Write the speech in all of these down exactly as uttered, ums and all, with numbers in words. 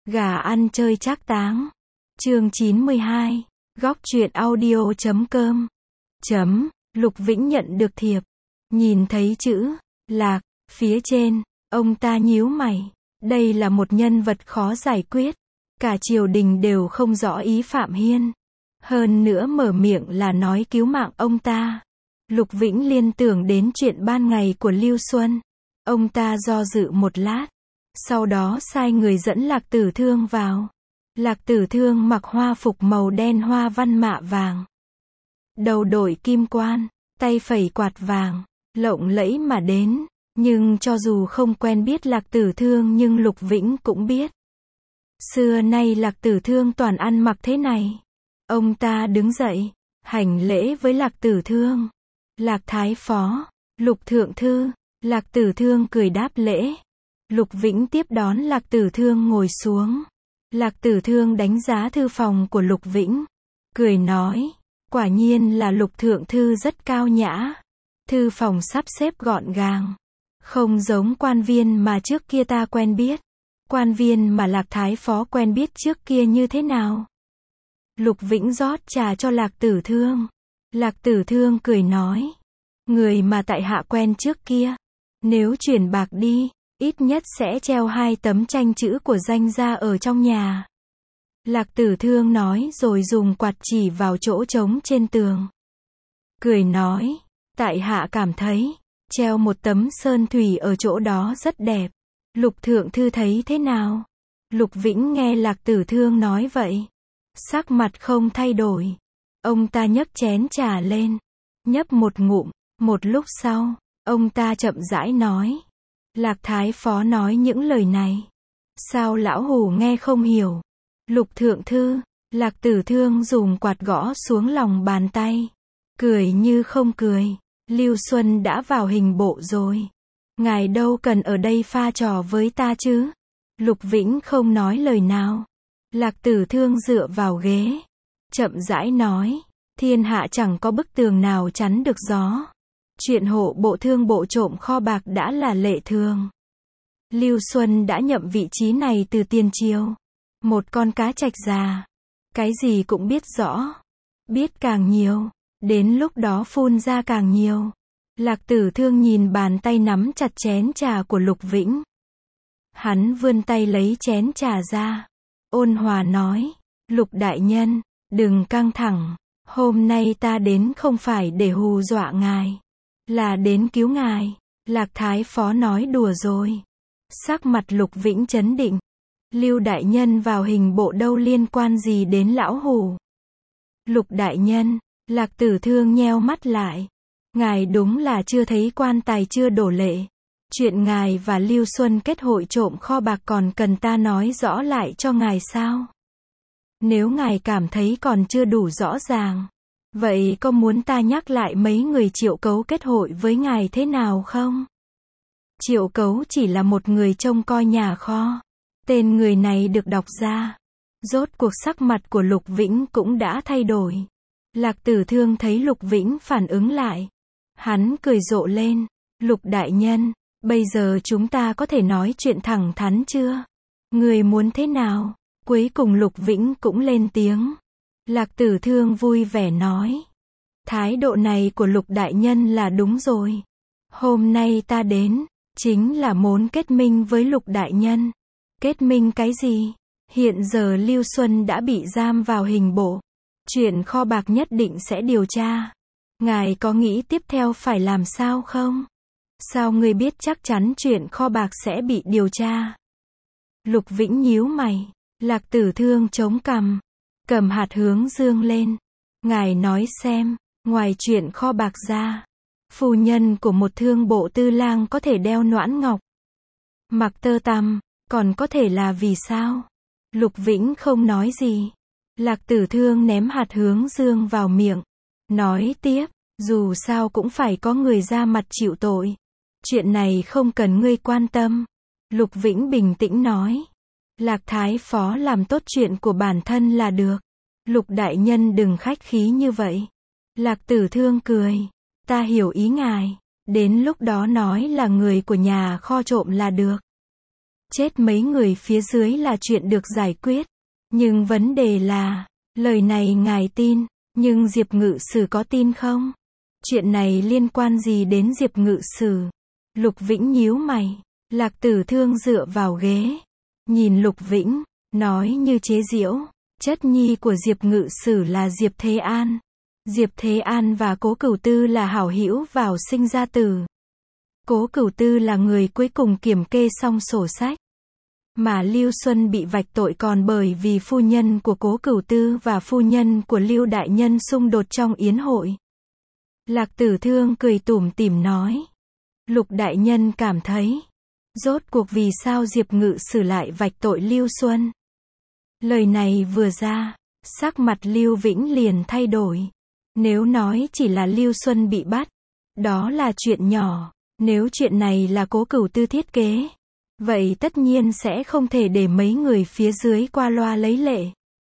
Gà ăn chơi trác táng. Chương chín mươi hai. Góc truyện audio chấm com. Chấm. Lục Vĩnh nhận được thiệp. Nhìn thấy chữ Lạc phía trên, ông ta nhíu mày. Đây là một nhân vật khó giải quyết. Cả triều đình đều không rõ ý Phạm Hiên. Hơn nữa mở miệng là nói cứu mạng ông ta. Lục Vĩnh liên tưởng đến chuyện ban ngày của Lưu Xuân. Ông ta do dự một lát. Sau đó sai người dẫn Lạc Tử Thương vào. Lạc Tử Thương mặc hoa phục màu đen hoa văn mạ vàng. Đầu đội kim quan, tay phẩy quạt vàng, lộng lẫy mà đến. Nhưng cho dù không quen biết Lạc Tử Thương nhưng Lục Vĩnh cũng biết. Xưa nay Lạc Tử Thương toàn ăn mặc thế này. Ông ta đứng dậy, hành lễ với Lạc Tử Thương. Lạc Thái Phó, Lục Thượng Thư. Lạc Tử Thương cười đáp lễ. Lục Vĩnh tiếp đón Lạc Tử Thương ngồi xuống. Lạc Tử Thương đánh giá thư phòng của Lục Vĩnh. Cười nói, quả nhiên là Lục Thượng Thư rất cao nhã. Thư phòng sắp xếp gọn gàng. Không giống quan viên mà trước kia ta quen biết. Quan viên mà Lạc Thái Phó quen biết trước kia như thế nào? Lục Vĩnh rót trà cho Lạc Tử Thương. Lạc Tử Thương cười nói, người mà tại hạ quen trước kia, nếu chuyển bạc đi, ít nhất sẽ treo hai tấm tranh chữ của danh gia ở trong nhà. Lạc Tử Thương nói rồi dùng quạt chỉ vào chỗ trống trên tường. Cười nói, tại hạ cảm thấy, treo một tấm sơn thủy ở chỗ đó rất đẹp. Lục Thượng Thư thấy thế nào? Lục Vĩnh nghe Lạc Tử Thương nói vậy. Sắc mặt không thay đổi. Ông ta nhấc chén trà lên. Nhấp một ngụm. Một lúc sau, ông ta chậm rãi nói. Lạc Thái Phó nói những lời này. Sao lão hủ nghe không hiểu? Lục Thượng Thư. Lạc Tử Thương dùng quạt gõ xuống lòng bàn tay. Cười như không cười. Lưu Xuân đã vào hình bộ rồi. Ngài đâu cần ở đây pha trò với ta chứ? Lục Vĩnh không nói lời nào. Lạc Tử Thương dựa vào ghế. Chậm rãi nói. Thiên hạ chẳng có bức tường nào chắn được gió. Chuyện hộ bộ thương bộ trộm kho bạc đã là lệ thường. Lưu Xuân đã nhậm vị trí này từ tiền triều. Một con cá trạch già. Cái gì cũng biết rõ. Biết càng nhiều. Đến lúc đó phun ra càng nhiều. Lạc Tử Thương nhìn bàn tay nắm chặt chén trà của Lục Vĩnh. Hắn vươn tay lấy chén trà ra. Ôn hòa nói. Lục đại nhân, đừng căng thẳng. Hôm nay ta đến không phải để hù dọa ngài. Là đến cứu ngài. Lạc Thái Phó nói đùa rồi. Sắc mặt Lục Vĩnh chấn định. Lưu đại nhân vào hình bộ đâu liên quan gì đến lão hủ. Lục đại nhân, Lạc Tử Thương nheo mắt lại. Ngài đúng là chưa thấy quan tài chưa đổ lệ. Chuyện ngài và Lưu Xuân kết hội trộm kho bạc còn cần ta nói rõ lại cho ngài sao? Nếu ngài cảm thấy còn chưa đủ rõ ràng, vậy có muốn ta nhắc lại mấy người Triệu Cấu kết hội với ngài thế nào không? Triệu Cấu chỉ là một người trông coi nhà kho. Tên người này được đọc ra. Rốt cuộc sắc mặt của Lục Vĩnh cũng đã thay đổi. Lạc Tử Thương thấy Lục Vĩnh phản ứng lại. Hắn cười rộ lên. Lục đại nhân, bây giờ chúng ta có thể nói chuyện thẳng thắn chưa? Người muốn thế nào? Cuối cùng Lục Vĩnh cũng lên tiếng. Lạc Tử Thương vui vẻ nói. Thái độ này của Lục đại nhân là đúng rồi. Hôm nay ta đến, chính là muốn kết minh với Lục đại nhân. Kết minh cái gì? Hiện giờ Lưu Xuân đã bị giam vào hình bộ. Chuyện kho bạc nhất định sẽ điều tra. Ngài có nghĩ tiếp theo phải làm sao không? Sao ngươi biết chắc chắn chuyện kho bạc sẽ bị điều tra? Lục Vĩnh nhíu mày. Lạc Tử Thương chống cằm. Cầm hạt hướng dương lên. Ngài nói xem, ngoài chuyện kho bạc ra, phu nhân của một thương bộ tư lang có thể đeo noãn ngọc, mặc tơ tằm, còn có thể là vì sao? Lục Vĩnh không nói gì. Lạc Tử Thương ném hạt hướng dương vào miệng. Nói tiếp, dù sao cũng phải có người ra mặt chịu tội. Chuyện này không cần ngươi quan tâm. Lục Vĩnh bình tĩnh nói. Lạc Thái Phó làm tốt chuyện của bản thân là được. Lục đại nhân đừng khách khí như vậy. Lạc Tử Thương cười. Ta hiểu ý ngài. Đến lúc đó nói là người của nhà kho trộm là được. chết mấy người phía dưới là chuyện được giải quyết. Nhưng vấn đề là, lời này ngài tin, nhưng Diệp Ngự Sử có tin không? Chuyện này liên quan gì đến Diệp Ngự Sử? Lục Vĩnh nhíu mày, Lạc Tử Thương dựa vào ghế, nhìn Lục Vĩnh, nói như chế giễu, chất nhi của Diệp Ngự Sử là Diệp Thế An. Diệp Thế An và Cố Cửu Tư là hảo hữu vào sinh ra tử. Cố Cửu Tư là người cuối cùng kiểm kê xong sổ sách. Mà Lưu Xuân bị vạch tội còn bởi vì phu nhân của Cố Cửu Tư và phu nhân của Lưu Đại Nhân xung đột trong yến hội. Lạc Tử Thương cười tủm tỉm nói. Lục Đại Nhân cảm thấy, rốt cuộc vì sao Diệp Ngự Sử lại vạch tội Lưu Xuân? Lời này vừa ra, sắc mặt Lưu Vĩnh liền thay đổi. Nếu nói chỉ là Lưu Xuân bị bắt, đó là chuyện nhỏ. Nếu chuyện này là Cố Cửu Tư thiết kế, vậy tất nhiên sẽ không thể để mấy người phía dưới qua loa lấy lệ.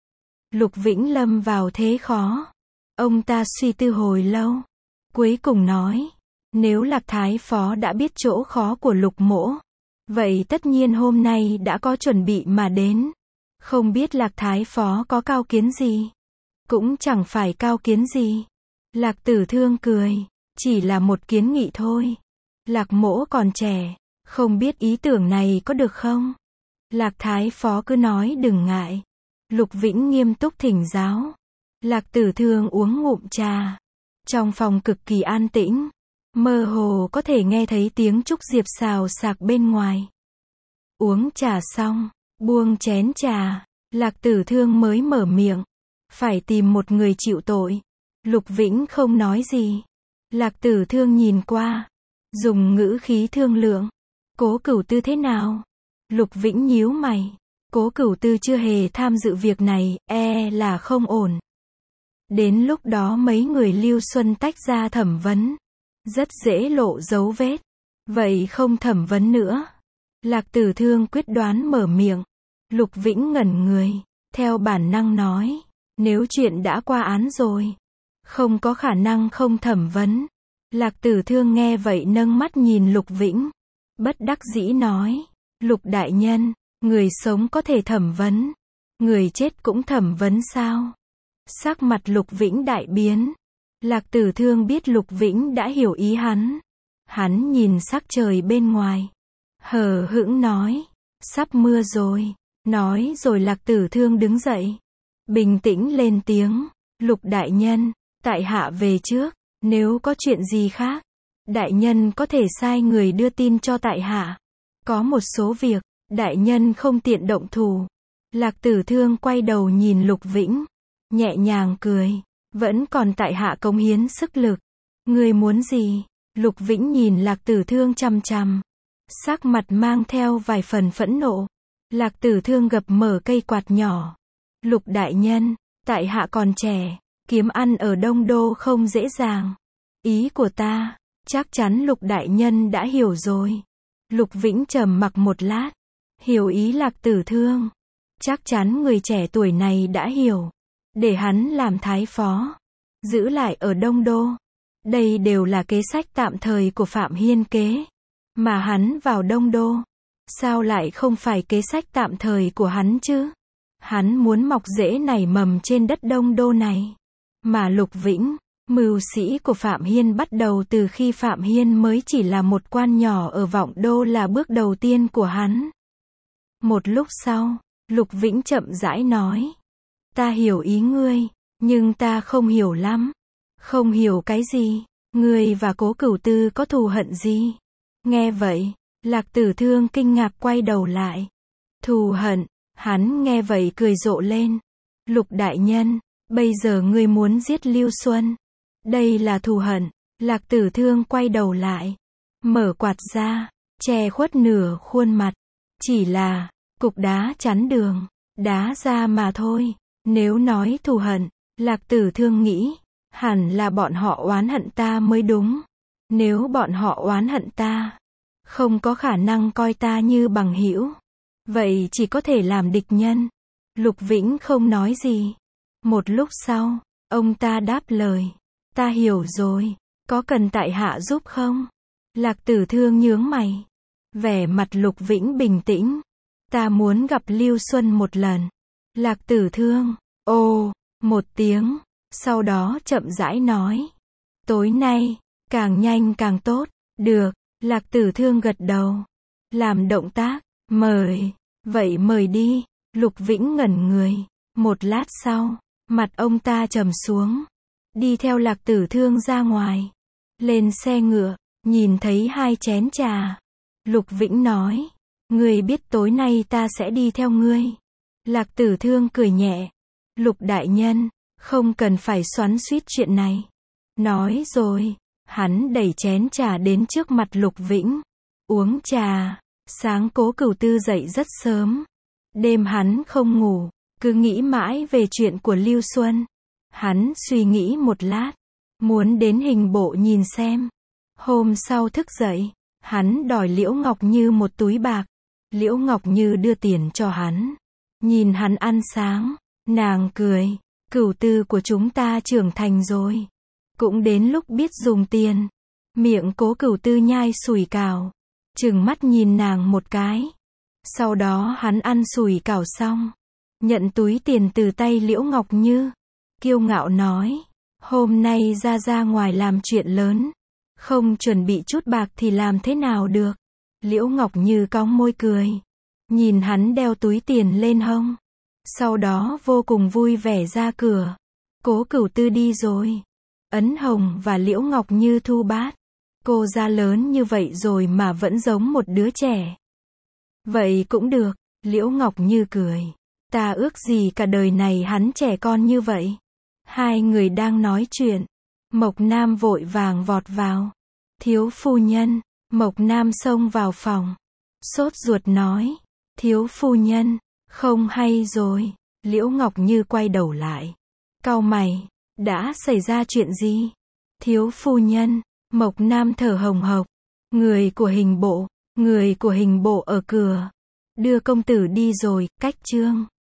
Lục Vĩnh lâm vào thế khó. Ông ta suy tư hồi lâu, cuối cùng nói, nếu Lạc Thái Phó đã biết chỗ khó của Lục Mỗ, vậy tất nhiên hôm nay đã có chuẩn bị mà đến. Không biết Lạc Thái Phó có cao kiến gì? Cũng chẳng phải cao kiến gì. Lạc Tử Thương cười, chỉ là một kiến nghị thôi. Lạc Mỗ còn trẻ, không biết ý tưởng này có được không? Lạc Thái Phó cứ nói đừng ngại. Lục Vĩnh nghiêm túc thỉnh giáo. Lạc Tử Thương uống ngụm trà. Trong phòng cực kỳ an tĩnh, mơ hồ có thể nghe thấy tiếng trúc diệp xào xạc bên ngoài. Uống trà xong, buông chén trà, Lạc Tử Thương mới mở miệng. Phải tìm một người chịu tội. Lục Vĩnh không nói gì. Lạc Tử Thương nhìn qua, dùng ngữ khí thương lượng. Cố Cửu Tư thế nào? Lục Vĩnh nhíu mày. Cố Cửu Tư chưa hề tham dự việc này, e là không ổn. Đến lúc đó mấy người Lưu Xuân tách ra thẩm vấn, rất dễ lộ dấu vết. Vậy không thẩm vấn nữa. Lạc Tử Thương quyết đoán mở miệng. Lục Vĩnh ngẩn người, theo bản năng nói, nếu chuyện đã qua án rồi, không có khả năng không thẩm vấn. Lạc Tử Thương nghe vậy nâng mắt nhìn Lục Vĩnh, bất đắc dĩ nói, Lục Đại Nhân, người sống có thể thẩm vấn, người chết cũng thẩm vấn sao? Sắc mặt Lục Vĩnh đại biến. Lạc Tử Thương biết Lục Vĩnh đã hiểu ý hắn. Hắn nhìn sắc trời bên ngoài, hờ hững nói, sắp mưa rồi. Nói rồi Lạc Tử Thương đứng dậy, bình tĩnh lên tiếng, Lục Đại Nhân, tại hạ về trước, nếu có chuyện gì khác, Đại Nhân có thể sai người đưa tin cho tại hạ. Có một số việc, Đại Nhân không tiện động thủ. Lạc Tử Thương quay đầu nhìn Lục Vĩnh, nhẹ nhàng cười, vẫn còn tại hạ cống hiến sức lực. Người muốn gì? Lục Vĩnh nhìn Lạc Tử Thương chằm chằm, sắc mặt mang theo vài phần phẫn nộ. Lạc Tử Thương gập mở cây quạt nhỏ. Lục Đại Nhân, tại hạ còn trẻ, kiếm ăn ở Đông Đô không dễ dàng. Ý của ta, chắc chắn Lục Đại Nhân đã hiểu rồi. Lục Vĩnh trầm mặc một lát, hiểu ý Lạc Tử Thương. Chắc chắn người trẻ tuổi này đã hiểu. Để hắn làm thái phó, giữ lại ở Đông Đô. Đây đều là kế sách tạm thời của Phạm Hiên kế. Mà hắn vào Đông Đô, sao lại không phải kế sách tạm thời của hắn chứ? Hắn muốn mọc rễ nảy mầm trên đất Đông Đô này. Mà Lục Vĩnh, mưu sĩ của Phạm Hiên bắt đầu từ khi Phạm Hiên mới chỉ là một quan nhỏ ở Vọng Đô là bước đầu tiên của hắn. Một lúc sau, Lục Vĩnh chậm rãi nói, ta hiểu ý ngươi, nhưng ta không hiểu lắm. Không hiểu cái gì? Ngươi và Cố Cửu Tư có thù hận gì? Nghe vậy, Lạc Tử Thương kinh ngạc quay đầu lại. Thù hận? Hắn nghe vậy cười rộ lên. Lục Đại Nhân, bây giờ ngươi muốn giết Lưu Xuân. Đây là thù hận. Lạc Tử Thương quay đầu lại, mở quạt ra, che khuất nửa khuôn mặt. Chỉ là, cục đá chắn đường, đá ra mà thôi. Nếu nói thù hận, Lạc Tử Thương nghĩ, hẳn là bọn họ oán hận ta mới đúng. Nếu bọn họ oán hận ta, không có khả năng coi ta như bằng hữu. Vậy chỉ có thể làm địch nhân. Lục Vĩnh không nói gì. Một lúc sau, ông ta đáp lời. Ta hiểu rồi, có cần tại hạ giúp không? Lạc Tử Thương nhướng mày. Vẻ mặt Lục Vĩnh bình tĩnh. Ta muốn gặp Lưu Xuân một lần. Lạc Tử Thương, ồ, một tiếng, sau đó chậm rãi nói. Tối nay, càng nhanh càng tốt, được, Lạc Tử Thương gật đầu. Làm động tác, mời, vậy mời đi, Lục Vĩnh ngẩn người. Một lát sau, mặt ông ta trầm xuống. Đi theo Lạc Tử Thương ra ngoài. Lên xe ngựa, nhìn thấy hai chén trà. Lục Vĩnh nói, ngươi biết tối nay ta sẽ đi theo ngươi. Lạc Tử Thương cười nhẹ. Lục đại nhân, không cần phải xoắn xuýt chuyện này. Nói rồi, hắn đẩy chén trà đến trước mặt Lục Vĩnh. Uống trà, sáng Cố Cửu Tư dậy rất sớm. Đêm hắn không ngủ, cứ nghĩ mãi về chuyện của Lưu Xuân. Hắn suy nghĩ một lát, muốn đến hình bộ nhìn xem. Hôm sau thức dậy, hắn đòi Liễu Ngọc Như một túi bạc. Liễu Ngọc Như đưa tiền cho hắn. Nhìn hắn ăn sáng, nàng cười, Cửu Tư của chúng ta trưởng thành rồi. Cũng đến lúc biết dùng tiền. Miệng Cố Cửu Tư nhai sủi cảo, trừng mắt nhìn nàng một cái. Sau đó hắn ăn sủi cảo xong, nhận túi tiền từ tay Liễu Ngọc Như. Kiêu ngạo nói, hôm nay ra ra ngoài làm chuyện lớn. Không chuẩn bị chút bạc thì làm thế nào được. Liễu Ngọc Như cong môi cười. Nhìn hắn đeo túi tiền lên hông. Sau đó vô cùng vui vẻ ra cửa. Cố Cửu Tư đi rồi. Ấn Hồng và Liễu Ngọc Như thu bát. Cô ra lớn như vậy rồi mà vẫn giống một đứa trẻ. Vậy cũng được. Liễu Ngọc Như cười. Ta ước gì cả đời này hắn trẻ con như vậy. Hai người đang nói chuyện. Mộc Nam vội vàng vọt vào. Thiếu phu nhân. Mộc Nam xông vào phòng. Sốt ruột nói. Thiếu phu nhân. Không hay rồi. Liễu Ngọc Như quay đầu lại. Cau mày. Đã xảy ra chuyện gì? Thiếu phu nhân. Mộc Nam thở hồng hộc. Người của hình bộ. Người của hình bộ ở cửa. Đưa công tử đi rồi. Cách trương.